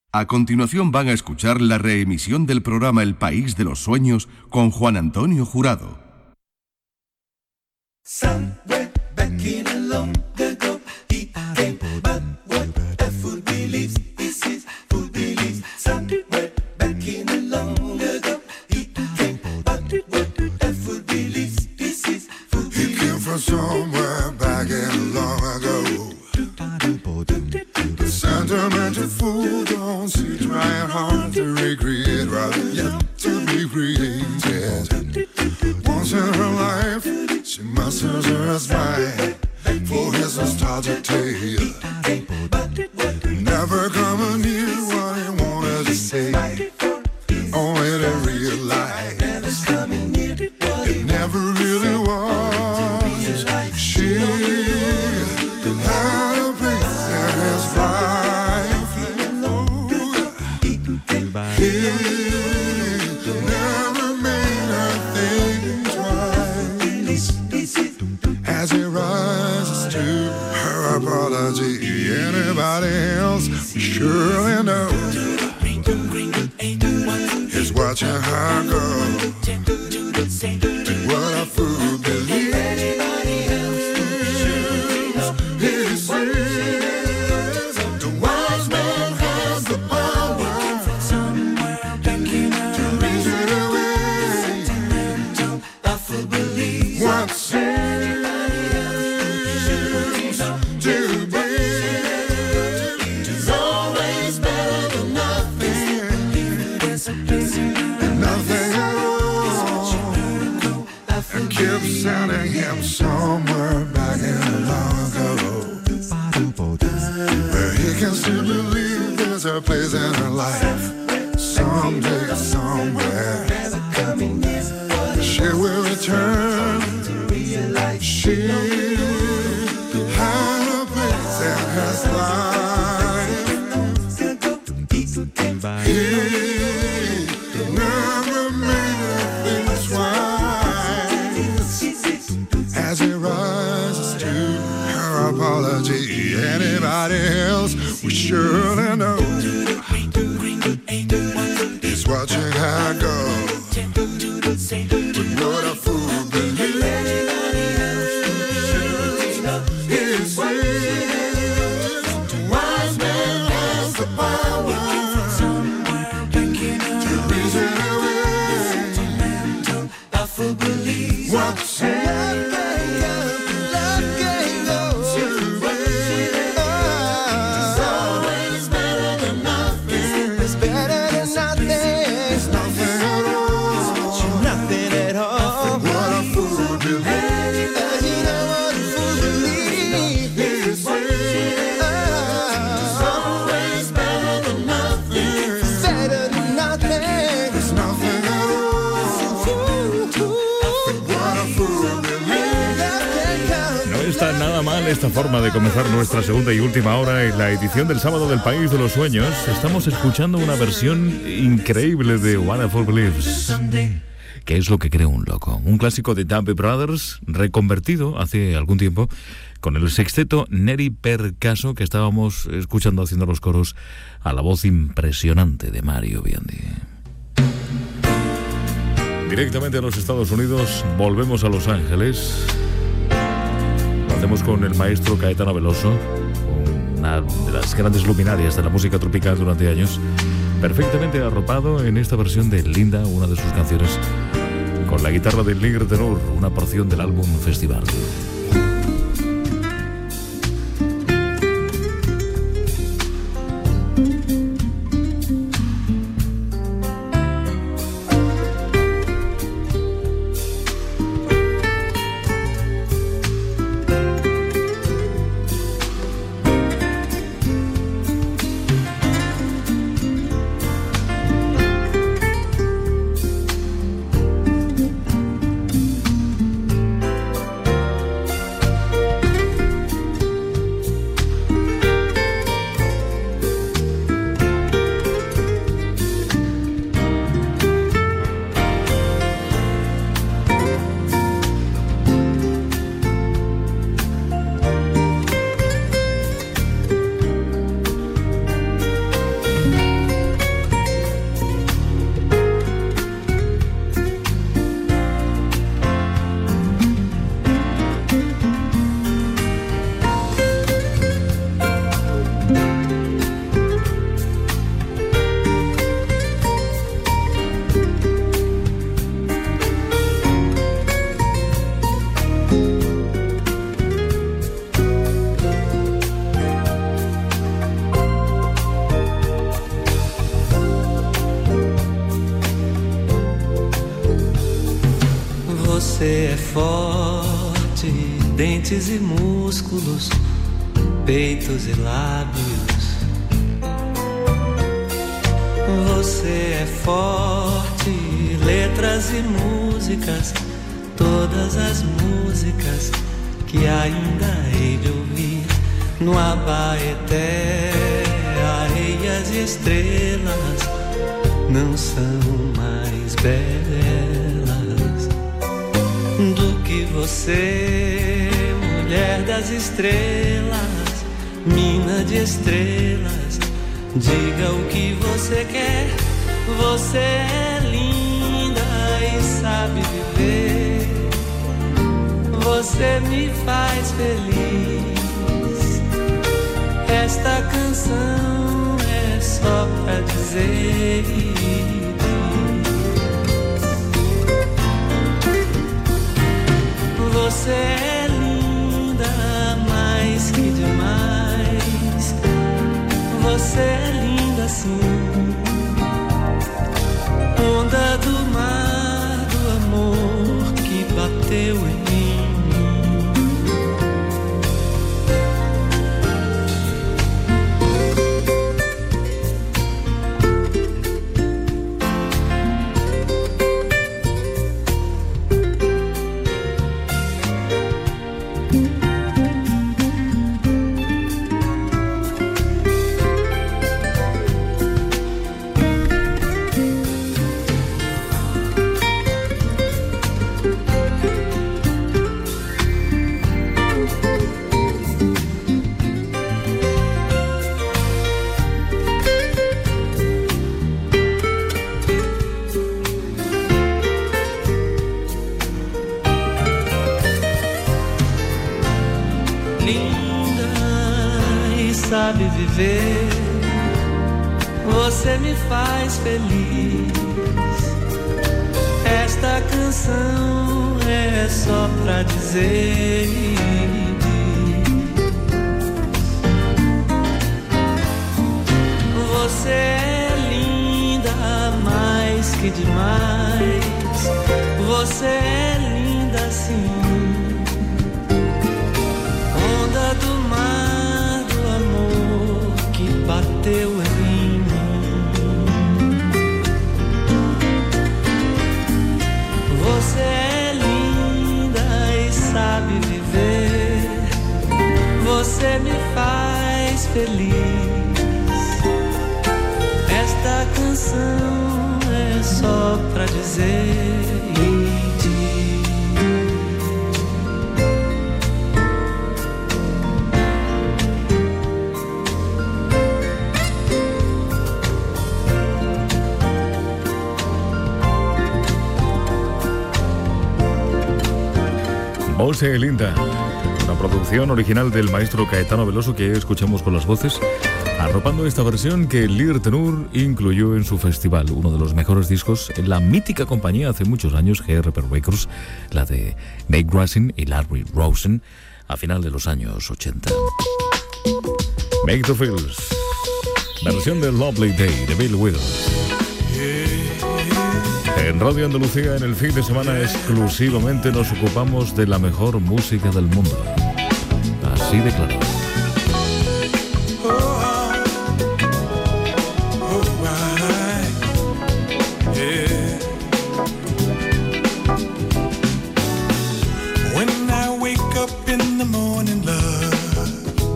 A continuación van a escuchar la reemisión del programa El País de los Sueños con Juan Antonio Jurado. Somewhere back in a long ago, he came, but what a fool believes, this is fool believes. Somewhere back in a long ago, he came, but what a fool believes, this is fool believes. He came from somewhere back in long ago. The sentimental fool don't see trying hard to recreate, rather yet to be created. Once in her life, she musters her smile for his nostalgic tale. Never coming near what he wanted to say, only to realize it never really was. She had a place in his life. He never made her think twice. As he rises to her apology, anybody else surely knows he's watching her go. What a fool believes. He says the wise man has the power to reason away what seems to be is always better than nothing, and nothing at all. And keep sending him somewhere back in long ago, where he can still believe there's a place in her life. Someday, somewhere, she will return. She had a place in his life. He never made her think twice. As he rises to her apology, anybody else would surely know he's watching her go. But what a fool believes. He says the wise man has the power to reason away what seems esta forma de comenzar nuestra segunda y última hora en la edición del sábado del País de los Sueños. Estamos escuchando una versión increíble de What a Fool Believes, que es lo que cree un loco. Un clásico de Doobie Brothers, reconvertido hace algún tiempo con el sexteto Neri Percaso, que estábamos escuchando haciendo los coros a la voz impresionante de Mario Biondi. Directamente a los Estados Unidos, volvemos a Los Ángeles. Hacemos con el maestro Caetano Veloso, una de las grandes luminarias de la música tropical durante años, perfectamente arropado en esta versión de Linda, una de sus canciones, con la guitarra de Nigre Tenor, una porción del álbum Festival. Você é forte, dentes e músculos, peitos e lábios. Você é forte, letras e músicas, todas as músicas que ainda hei de ouvir. No Abaeté, areias e estrelas não são mais belas do que você, mulher das estrelas, mina de estrelas. Diga o que você quer, você é linda e sabe viver. Você me faz feliz. Esta canção é só pra dizer. Você é linda mais que demais. Você é linda assim, onda do mar do amor que bateu em mim. Sabe viver, você me faz feliz. Esta canção é só pra dizer. Você é linda mais que demais. Você é linda assim, onda do mar bateu em mim. Você é linda e sabe viver. Você me faz feliz. Esta canção é só pra dizer. Você es linda, una producción original del maestro Caetano Veloso que escuchamos con las voces, arropando esta versión que Lir Tenur incluyó en su festival, uno de los mejores discos en la mítica compañía hace muchos años, GRP Records, la de Nate Grassin y Larry Rosen, a final de los años 80. Make the Feels, versión de Lovely Day de Bill Withers. En Radio Andalucía, en el fin de semana, exclusivamente nos ocupamos de la mejor música del mundo. Así de claro. When I wake up in the morning, love,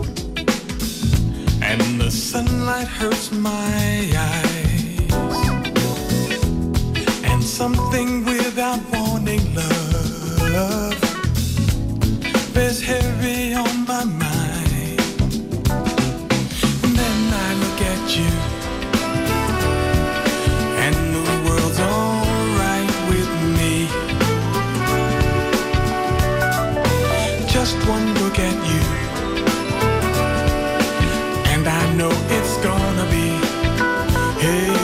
and the sunlight hurts my eyes, something without warning, love, bears heavy on my mind. And then I look at you, and the world's alright with me. Just one look at you, and I know it's gonna be, hey,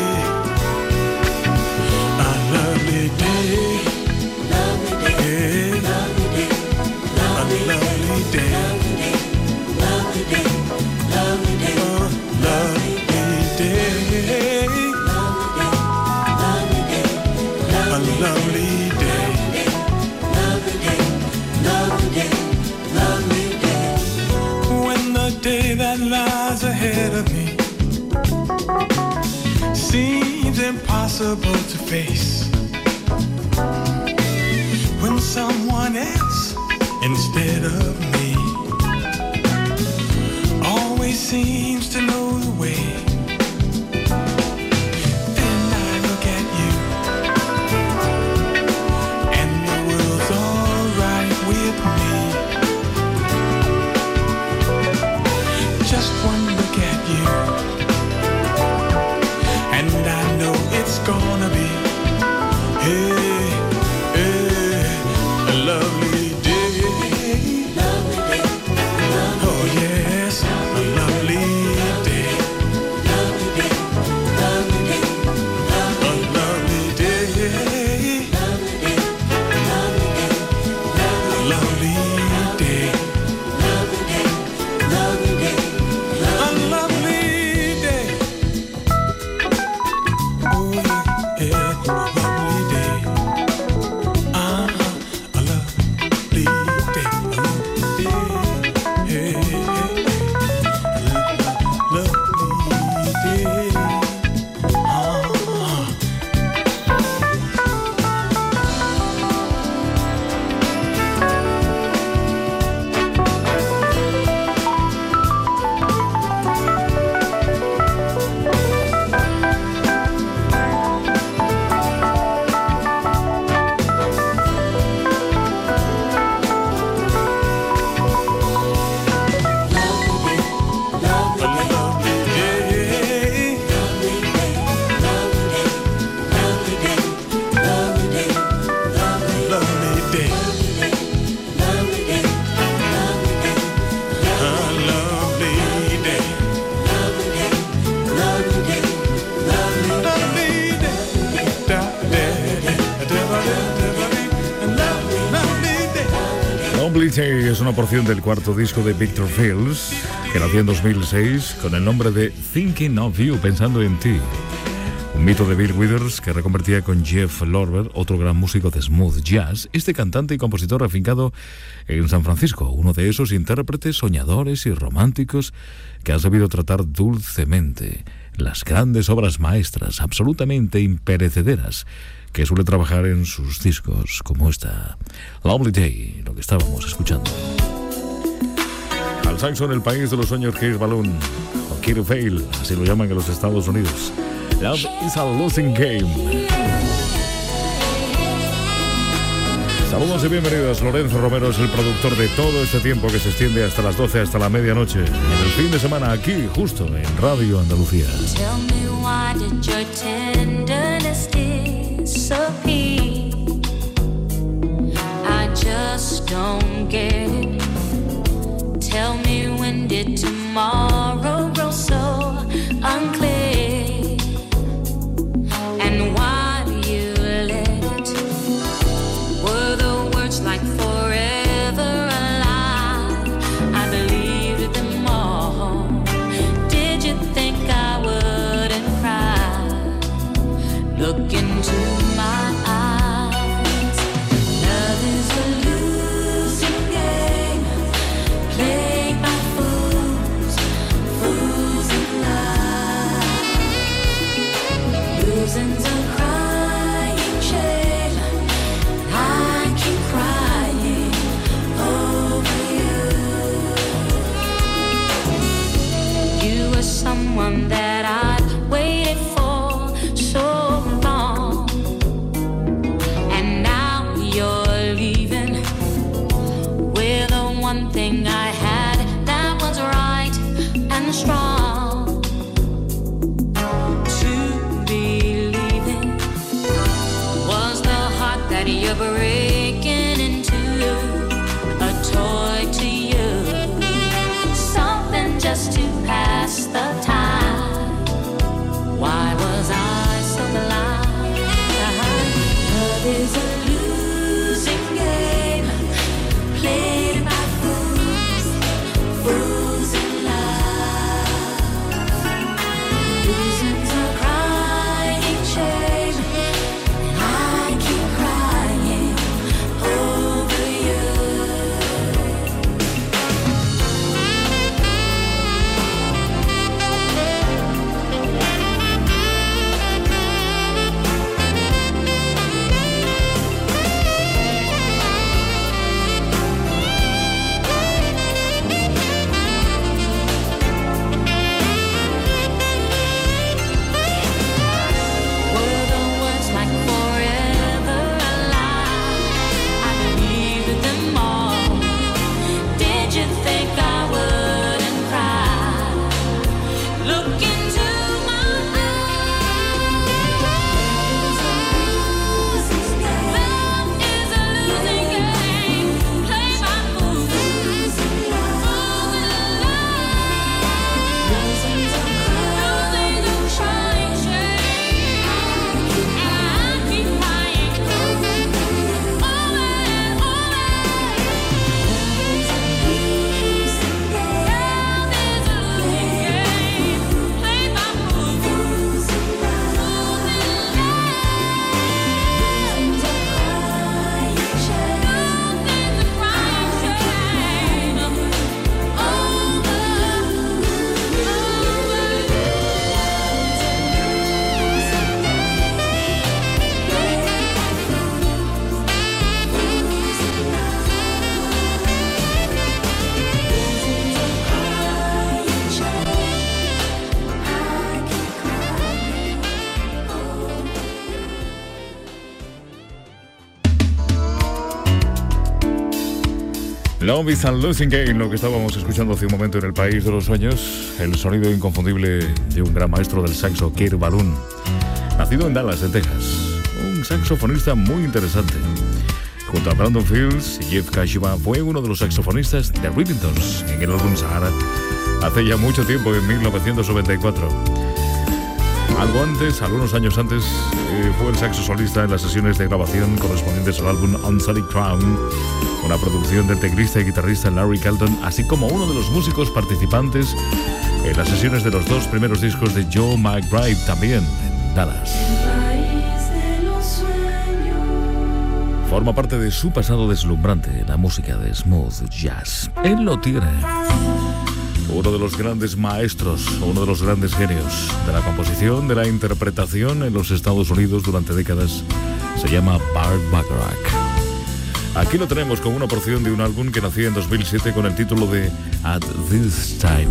with me seems impossible to face. When someone else instead of me always seems to know the way. Then I look at you and the world's alright with me. Just one look at you and I know it's gonna be a lovely day. Oh yes, a lovely day. A lovely day. Lovely day. A lovely day. Oh yeah, lovely day. A lovely day. Hey, lovely day. Lovely Day es una porción del cuarto disco de Victor Fields, que nació en 2006 con el nombre de Thinking of You, pensando en ti. Un mito de Bill Withers que reconvertía con Jeff Lorber, otro gran músico de smooth jazz, este cantante y compositor afincado en San Francisco, uno de esos intérpretes soñadores y románticos que ha sabido tratar dulcemente las grandes obras maestras, absolutamente imperecederas, que suele trabajar en sus discos, como esta Lovely Day, lo que estábamos escuchando. Al saxo en el país de los sueños, Kirk Balloon, o Kirk Vale, así lo llaman en los Estados Unidos. Love is a losing game. Saludos y bienvenidos. Lorenzo Romero es el productor de todo este tiempo que se extiende hasta las 12, hasta la medianoche, en el fin de semana, aquí, justo en Radio Andalucía. Tell me why did your tenderness disappear? I just don't get it. Tell me when did tomorrow grow so unclear? And why do you let it? Were the words like forever alive? I believed them all. Did you think I wouldn't cry? Look into my eyes. Love is a Losing Game, lo que estábamos escuchando hace un momento en El País de los Sueños, el sonido inconfundible de un gran maestro del saxo, Kirk Whalum, nacido en Dallas, en Texas, un saxofonista muy interesante. Junto a Brandon Fields y Jeff Kashiba, fue uno de los saxofonistas de Rhythmtones en el álbum Sahara hace ya mucho tiempo, en 1994. Algo antes, algunos años antes, fue el saxo solista en las sesiones de grabación correspondientes al álbum Unsullied Crown, una producción del teclista y guitarrista Larry Carlton, así como uno de los músicos participantes en las sesiones de los dos primeros discos de Joe McBride, también en Dallas. Forma parte de su pasado deslumbrante, la música de smooth jazz. Él lo tiene. Uno de los grandes maestros, uno de los grandes genios de la composición, de la interpretación en los Estados Unidos durante décadas, se llama Burt Bacharach. Aquí lo tenemos con una porción de un álbum que nacía en 2007 con el título de At This Time.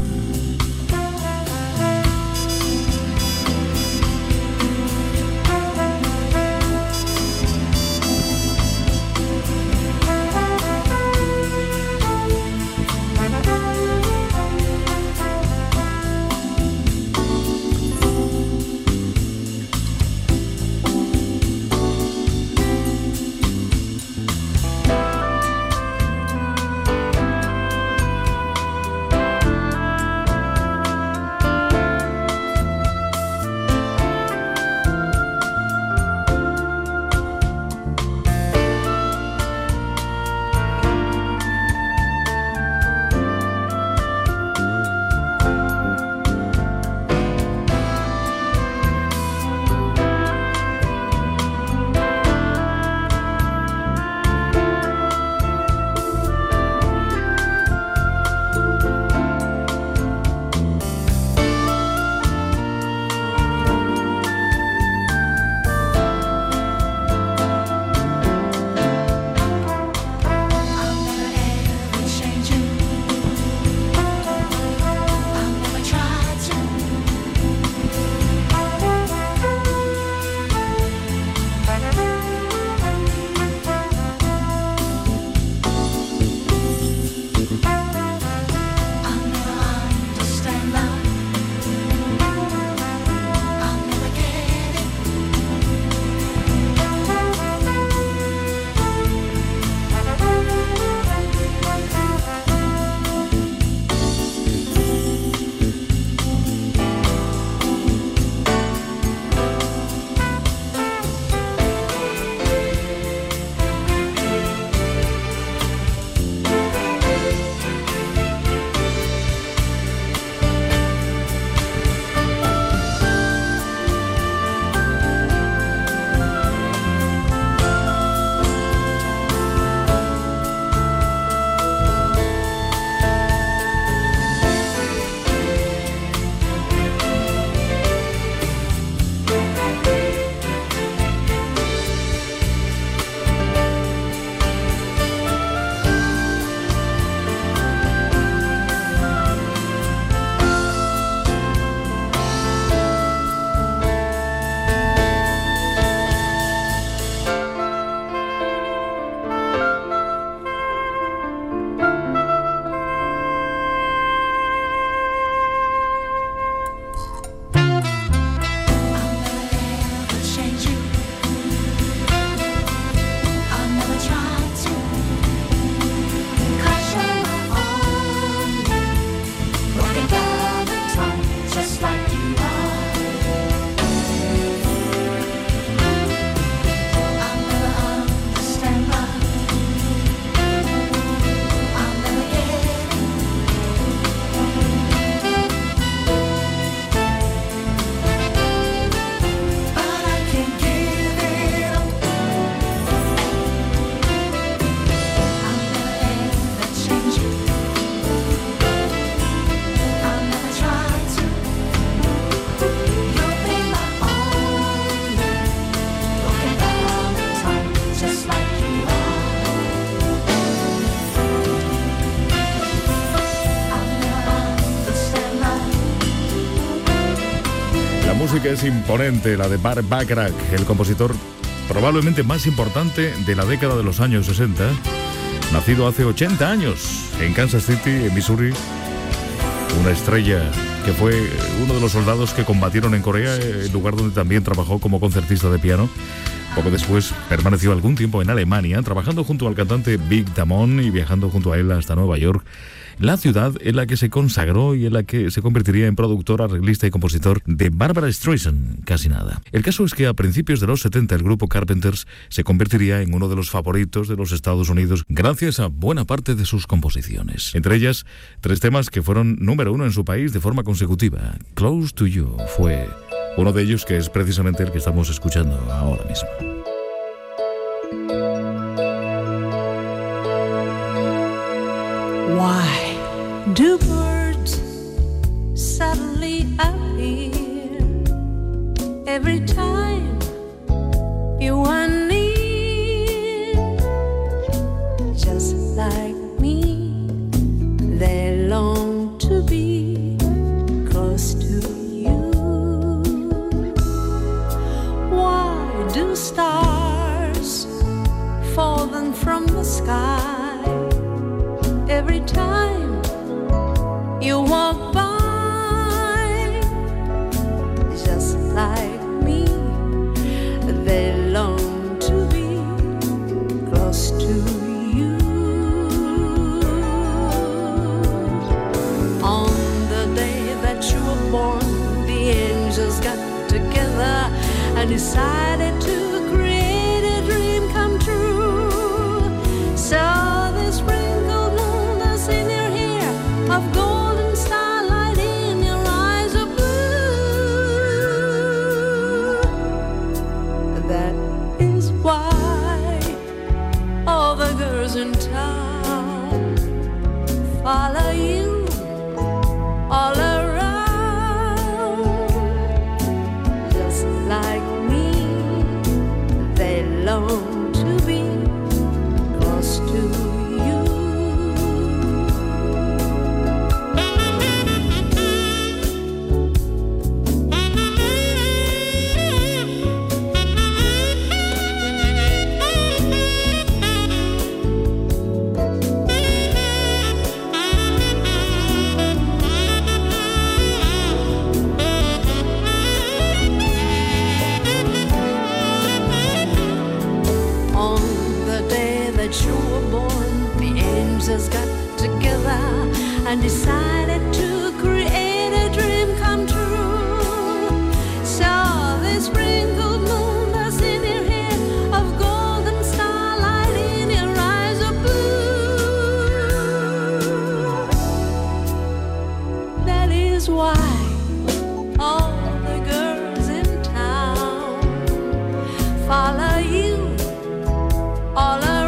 música es imponente, la de Burt Bacharach, el compositor probablemente más importante de la década de los años 60, nacido hace 80 años en Kansas City, en Missouri. Una estrella que fue uno de los soldados que combatieron en Corea, el lugar donde también trabajó como concertista de piano. Poco después permaneció algún tiempo en Alemania, trabajando junto al cantante Big Damon y viajando junto a él hasta Nueva York, la ciudad en la que se consagró y en la que se convertiría en productor, arreglista y compositor de Barbra Streisand, casi nada. El caso es que a principios de los 70 el grupo Carpenters se convertiría en uno de los favoritos de los Estados Unidos gracias a buena parte de sus composiciones. Entre ellas, 3 temas que fueron número 1 en su país de forma consecutiva. Close to You fue uno de ellos, que es precisamente el que estamos escuchando ahora mismo. Why do birds suddenly appear every time you are near? Just like me, they long to be close to you. Why do stars fall then from the sky every time you walk by? Just like me, they long to be close to you. On the day that you were born, the angels got together and decided to create a dream come true. So this sprinkled moon that's in your hair, of golden starlight in your eyes of blue. That is why all the girls in town follow you all around. Just like me, they long to be close to you. Got together and decided to create a dream come true. So this sprinkled moon that's in your hair, of golden starlight in your eyes of blue. That is why all the girls in town follow you all around.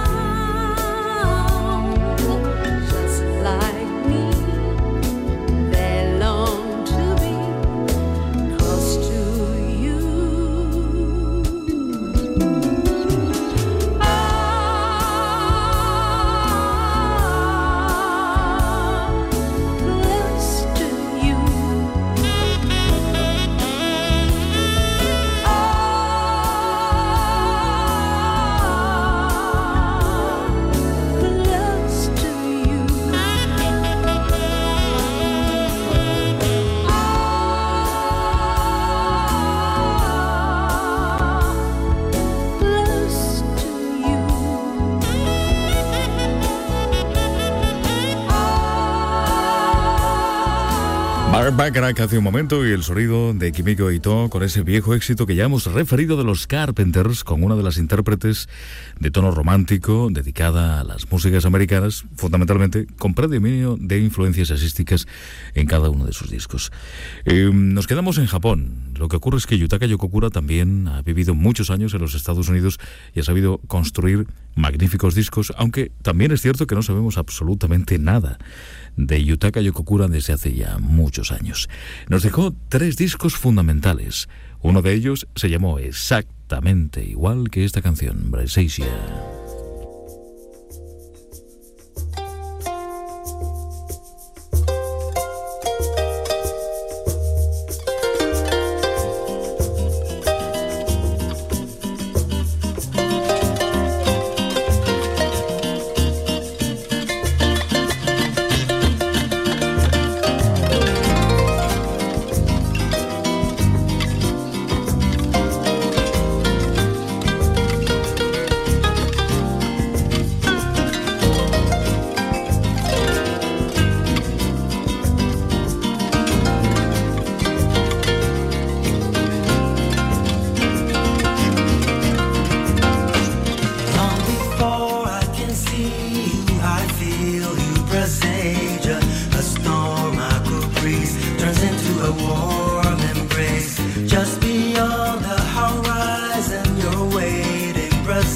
Bacharach hace un momento y el sonido de Kimiko Ito con ese viejo éxito que ya hemos referido de los Carpenters, con una de las intérpretes de tono romántico dedicada a las músicas americanas, fundamentalmente con predominio de influencias jazzísticas en cada uno de sus discos. Nos quedamos en Japón. Lo que ocurre es que Yutaka Yokokura también ha vivido muchos años en los Estados Unidos y ha sabido construir magníficos discos, aunque también es cierto que no sabemos absolutamente nada de Yutaka Yokokura desde hace ya muchos años. Nos dejó 3 discos fundamentales. Uno de ellos se llamó exactamente igual que esta canción, Bracesia.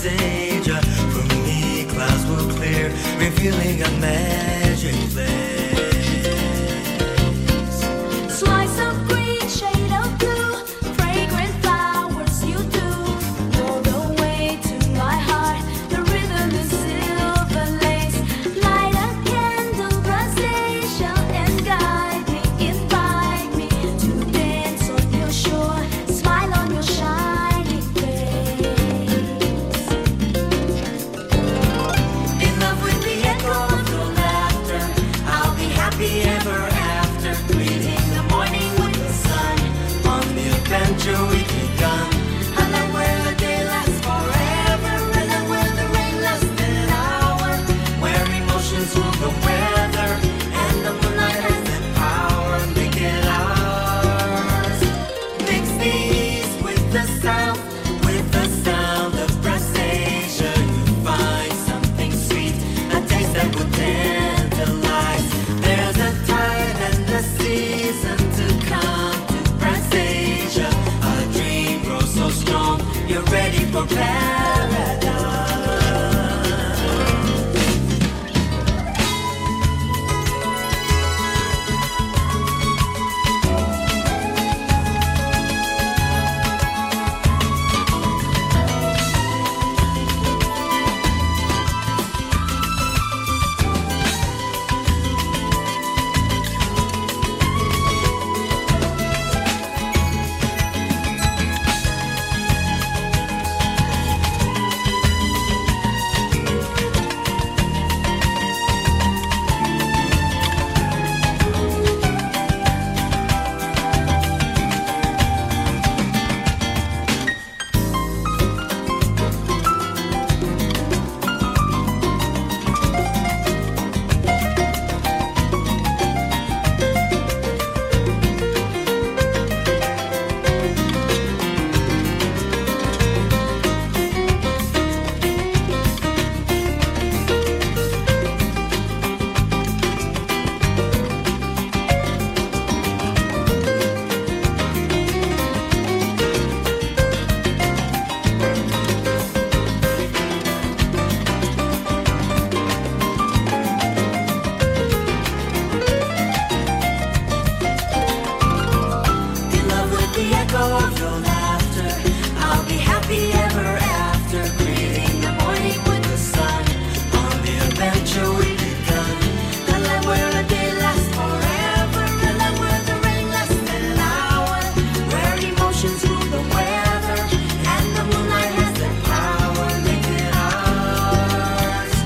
Brasilia. For me, clouds will clear, revealing a magic place. Slice of green, shade of blue, fragrant flowers you do. Know the way to my heart, the rhythm is silver lace. Light a candle, Brasilia, and guide me, invite me to dance on your shore, smile on your shining face. In love with the echo of your laughter, I'll be happy ever after. Greeting the morning with the sun, on the adventure we've begun. A land where the day lasts forever, and then where the rain lasts an hour, where emotions rule the weather, and the moonlight has the power, make it ours. Mix the east with the south, with the sound of Brasilia, you find something sweet, a taste that will tantalize. There's a time and a season to come to Brasilia. A dream grows so strong, you're ready for paradise. In love with the echo of your laughter, I'll be happy ever after. Greeting the morning with the sun, on the adventure we've begun. A land where a day lasts forever, a land where the rain lasts an hour, where emotions rule the weather, and the moonlight has the power, make it ours.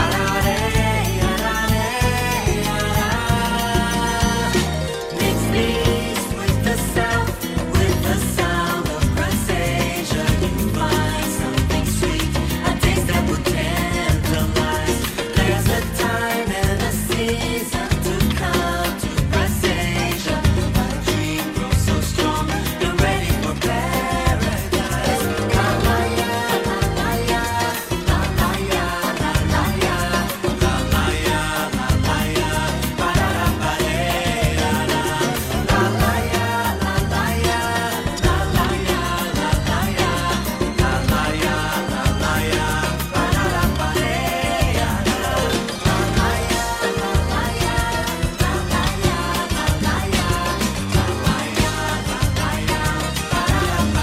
Mix the east with the south, with the sound of Brasilia, you find something sweet, a taste that will tantalize. There's a time and a season to come to Brasilia. A dream grows so strong, you're ready for paradise. La la ya, la la ya, la la ya, la la ya, la la ya, la la ya, ba da da ba da da. La la ya, la la ya, la la ya, la la ya, la la ya, la la ya, ba da da ba da da. La la ya, la la ya, la la ya, la la ya, la la ya, la la ya, ba da da ba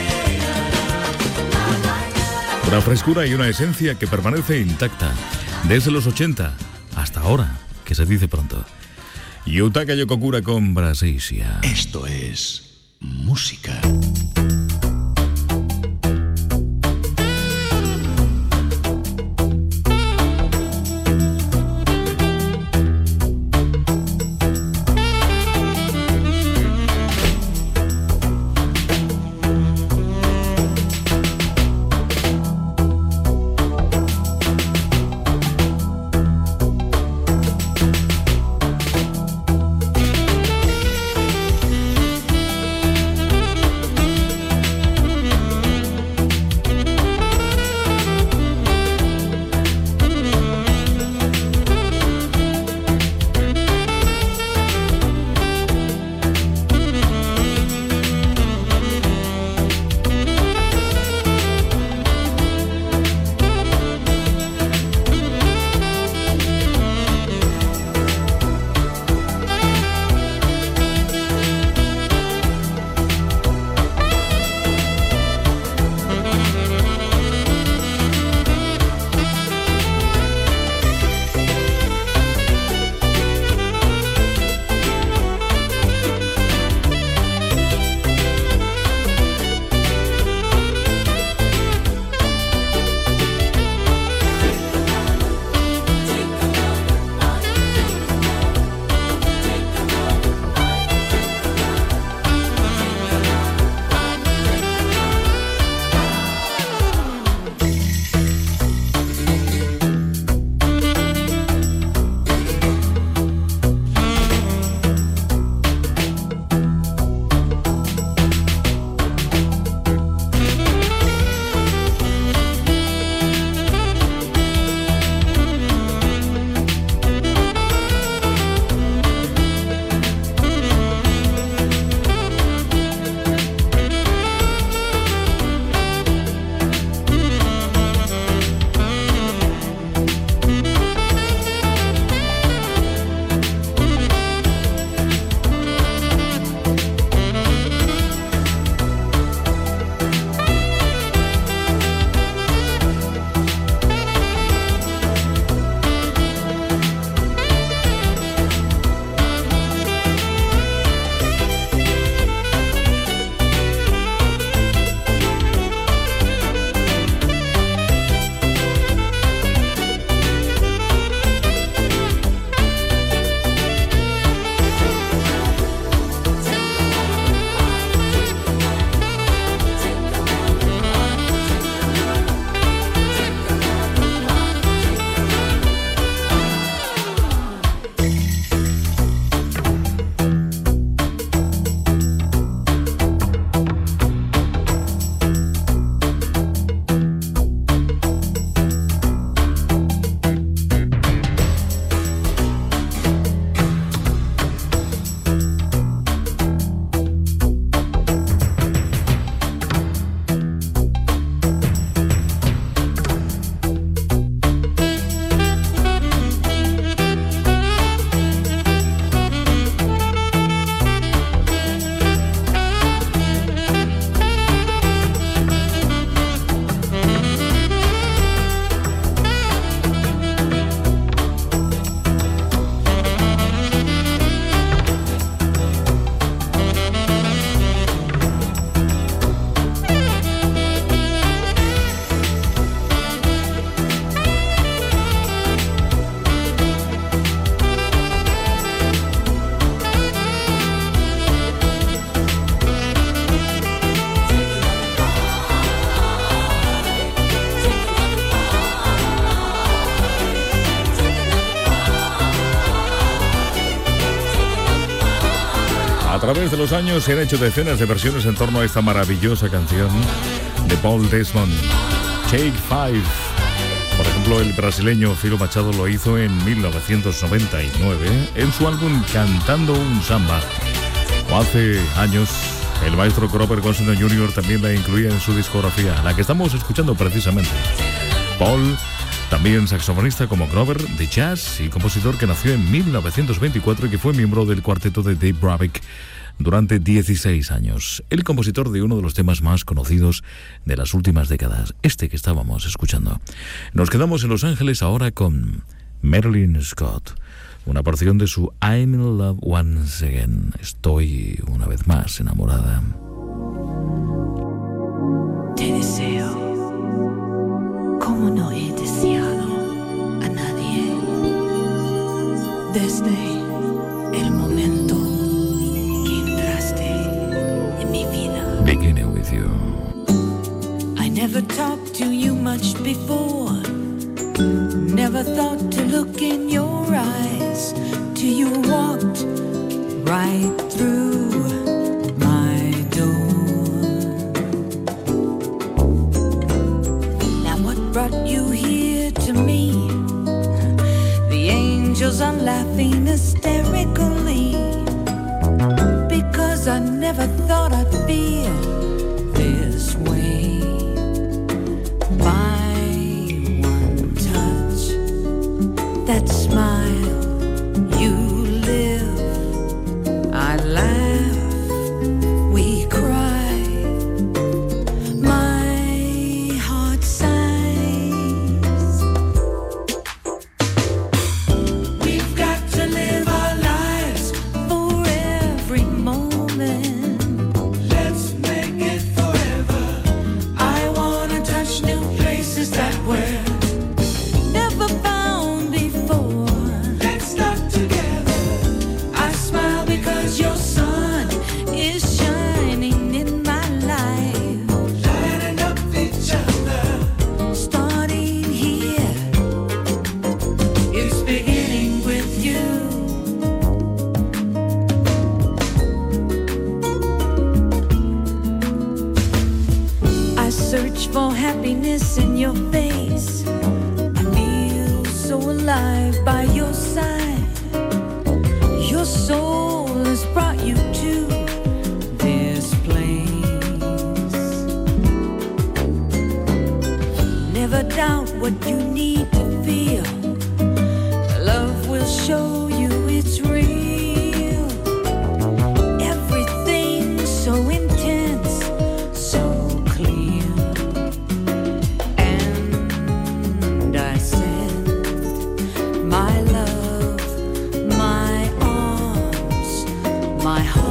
da. Una frescura y una esencia que permanece intacta desde los 80 hasta ahora, que se dice pronto. Yutaka Yokokura con Brasilia. Esto es música. través de los años se han hecho decenas de versiones en torno a esta maravillosa canción de Paul Desmond, Take Five. Por ejemplo, el brasileño Ciro Machado lo hizo en 1999 en su álbum Cantando un Samba. O hace años, el maestro Grover Goldstein Jr. también la incluía en su discografía, la que estamos escuchando precisamente. Paul, también saxofonista como Grover, de jazz y compositor que nació en 1924 y que fue miembro del cuarteto de Dave Brubeck durante 16 años. El compositor de uno de los temas más conocidos de las últimas décadas, este que estábamos escuchando. Nos quedamos en Los Ángeles ahora con Marilyn Scott, una porción de su I'm in Love Once Again. Estoy una vez más enamorada. Te deseo como no he deseado a nadie desde el momento que entraste en mi vida. Beginning with you. I never talked to you much before, never thought to look in your eyes till you walked right through my door. Now what brought you here to me? The angels are laughing hysterically because I never thought I'd feel this way. My one touch, that smile, you live, I laugh, we cry, my heart sighs. We've got to live our lives for every moment. Let's make it forever. I wanna touch new places that we're never found before. Let's start together. I smile because your sun is shining in my life, lighting up each other. Starting here, it's beginning with you. I search for happiness in your face. I feel so alive by your side. Your soul has brought you to this place. Never doubt what you need to feel. Love will show you it's real. Everything so intense, so clear. And I said, my love, my arms, my heart.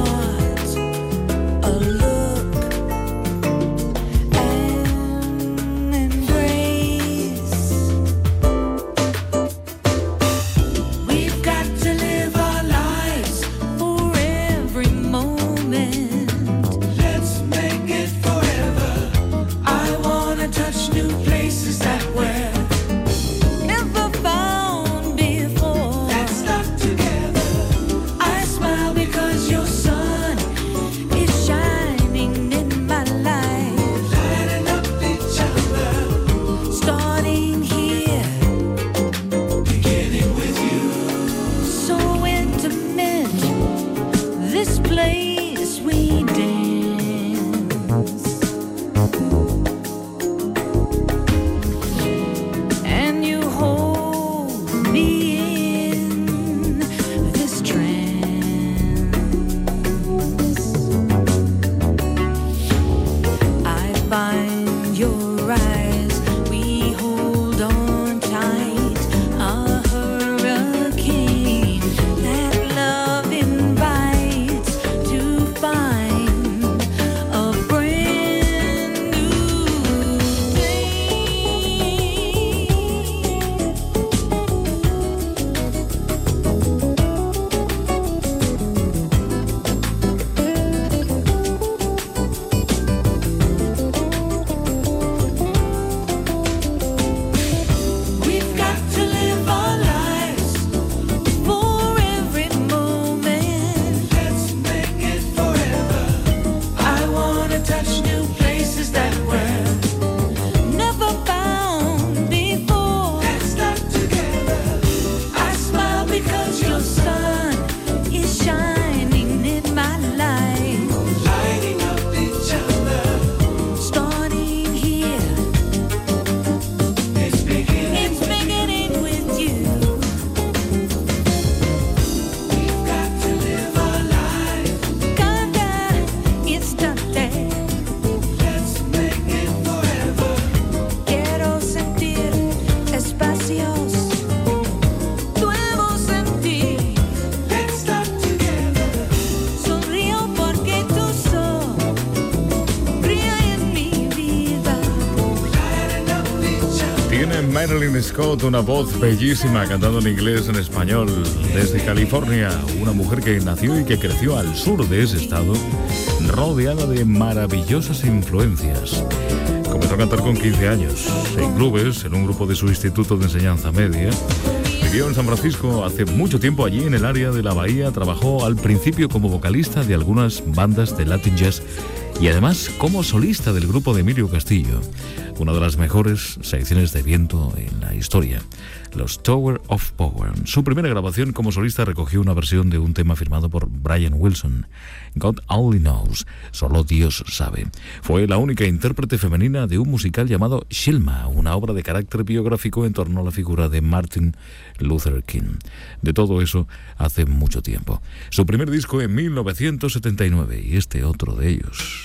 Marilyn Scott, una voz bellísima cantando en inglés, en español, desde California, una mujer que nació y que creció al sur de ese estado, rodeada de maravillosas influencias. Comenzó a cantar con 15 años, en clubes, en un grupo de su instituto de enseñanza media. Vivió en San Francisco hace mucho tiempo, allí en el área de la Bahía. Trabajó al principio como vocalista de algunas bandas de Latin Jazz y además como solista del grupo de Emilio Castillo, una de las mejores secciones de viento en la historia, los Tower of Power. Su primera grabación como solista recogió una versión de un tema firmado por Brian Wilson, God Only Knows, solo Dios sabe. Fue la única intérprete femenina de un musical llamado Selma, una obra de carácter biográfico en torno a la figura de Martin Luther King. De todo eso hace mucho tiempo. Su primer disco en 1979 y este otro de ellos.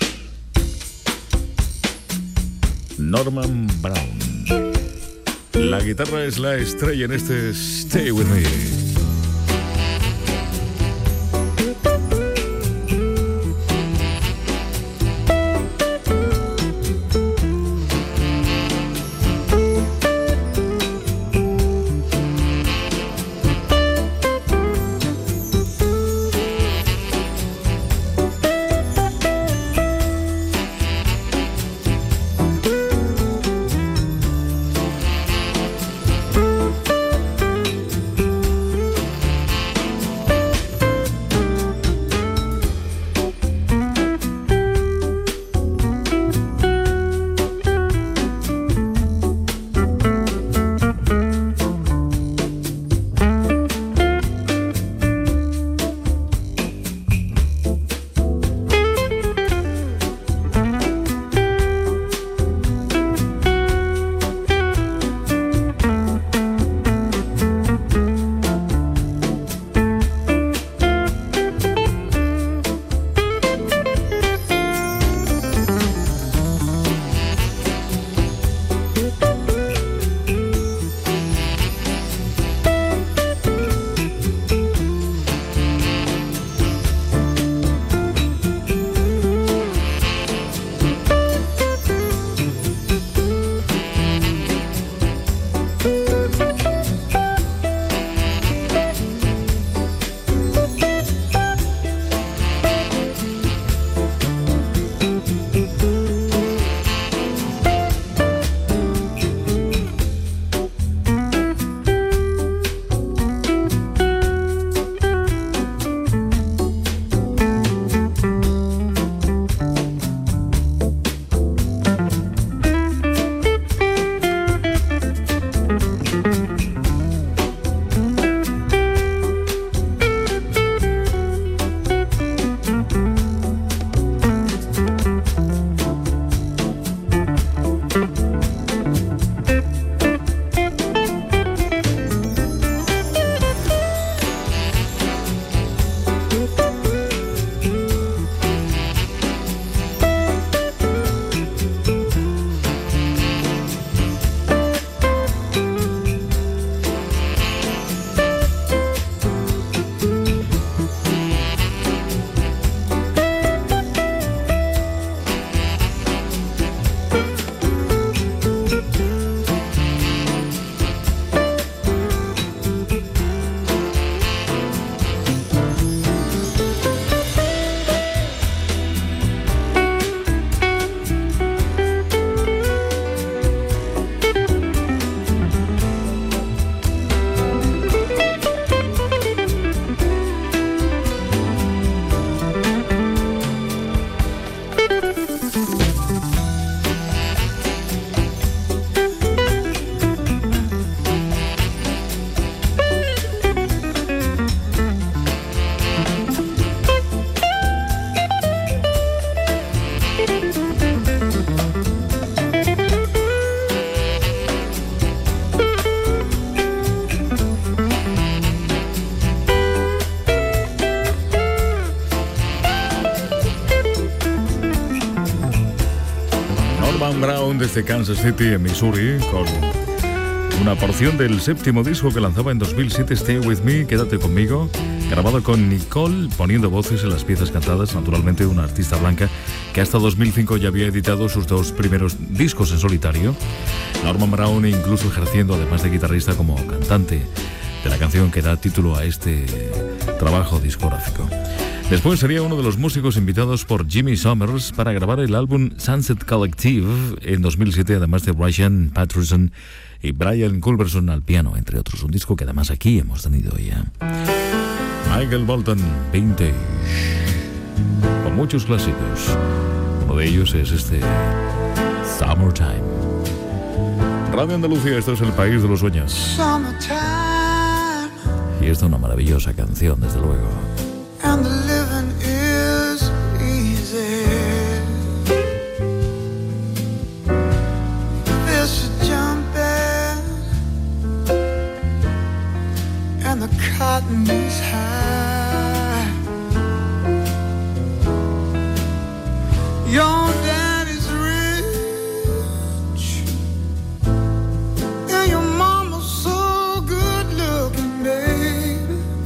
Norman Brown. La guitarra es la estrella en este Stay With Me. Norman Brown desde Kansas City, en Missouri, con una porción del séptimo disco que lanzaba en 2007, Stay With Me, Quédate Conmigo, grabado con Nicole, poniendo voces en las piezas cantadas, naturalmente una artista blanca que hasta 2005 ya había editado sus 2 primeros discos en solitario. Norman Brown incluso ejerciendo, además de guitarrista, como cantante de la canción que da título a este trabajo discográfico. Después sería uno de los músicos invitados por Jimmy Summers para grabar el álbum Sunset Collective en 2007, además de Ryan Patterson y Brian Culberson al piano, entre otros. Un disco que además aquí hemos tenido ya. Michael Bolton, Vintage, con muchos clásicos. Uno de ellos es este Summertime. Radio Andalucía, esto es el país de los sueños. Summertime, Y esta es una maravillosa canción, desde luego. and the living is easy. Fish are jumping, and the cotton is high. Your daddy's rich, and your mama's so good looking, baby.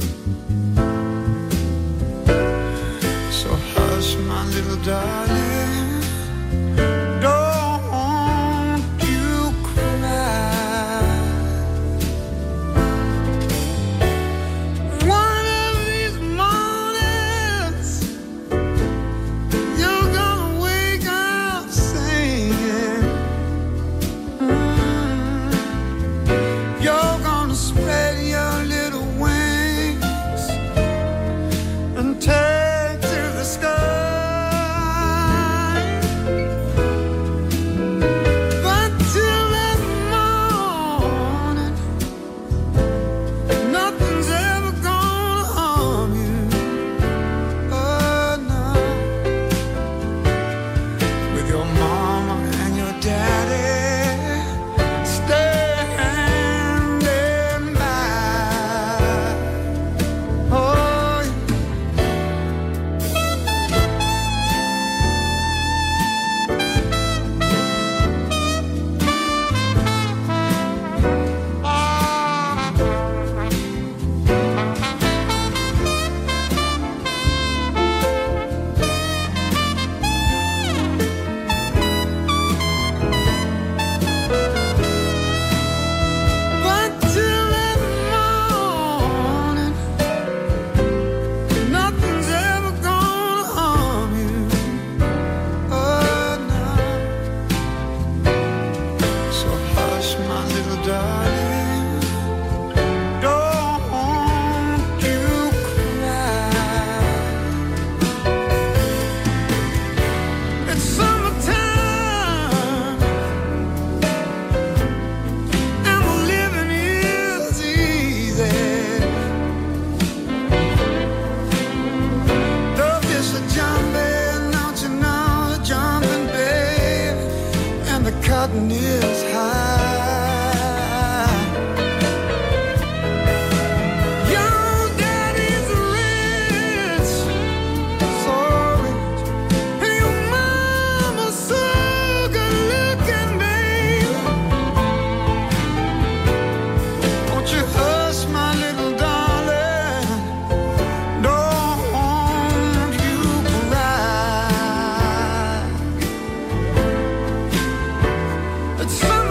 So hush, my little darling, don't you cry. One of these mornings, you're gonna wake up singing. You're gonna spread your little wings and take to the sky. But till that morning, nothing's ever gonna harm you. Oh no. With your mama and your daddy standing by. Oh, but till that morning, nothing's ever gonna harm you. Oh no. So hush, my little darling, don't you cry. It's summertime, and the living is easy. The fish are jumping, don't you know, jumping, babe, and the cotton is high. Your daddy's rich, so rich, and your mama's so good looking, babe. Won't you hush, my little darling, don't you cry. It's summertime.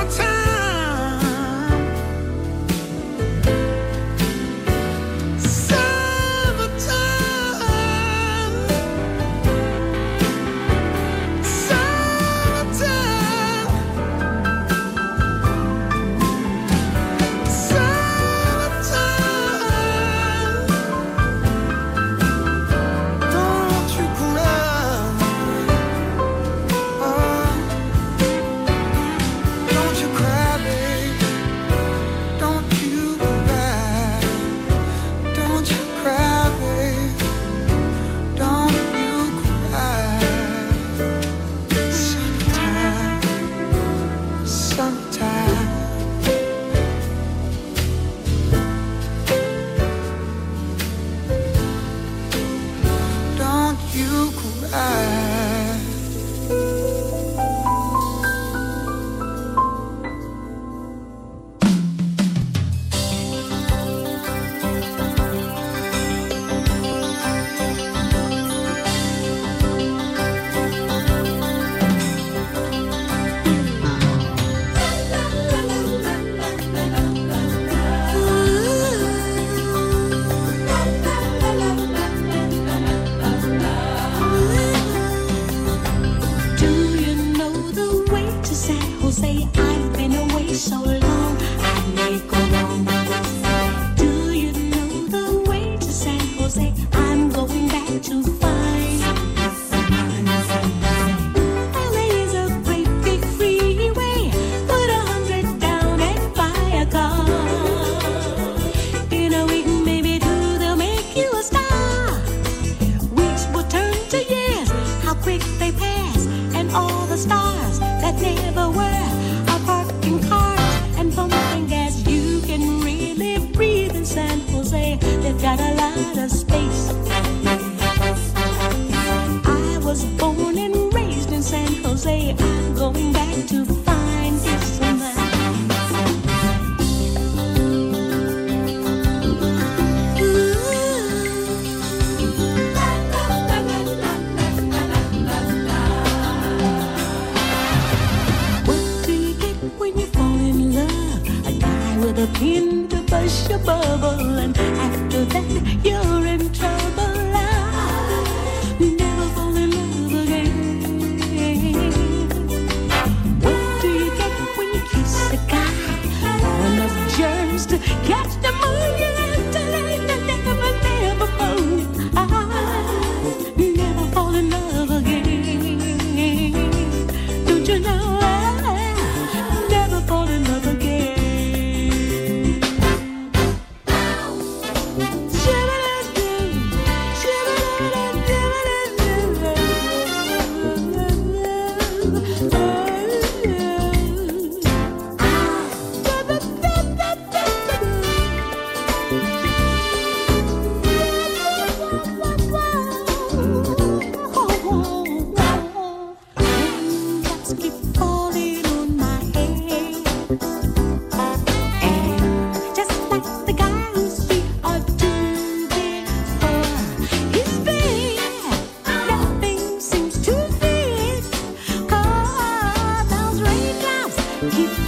got a lot of space. I was born and raised in San Jose. I'm going back to find peace of mind. A pin to bust your bubble, and after that you're in trouble. I never fall in love again. What do you get when you kiss a guy? Enough germs to catch the moon. You have to never fall. I never fall in love again. Don't you know? I never fall in love again. Keep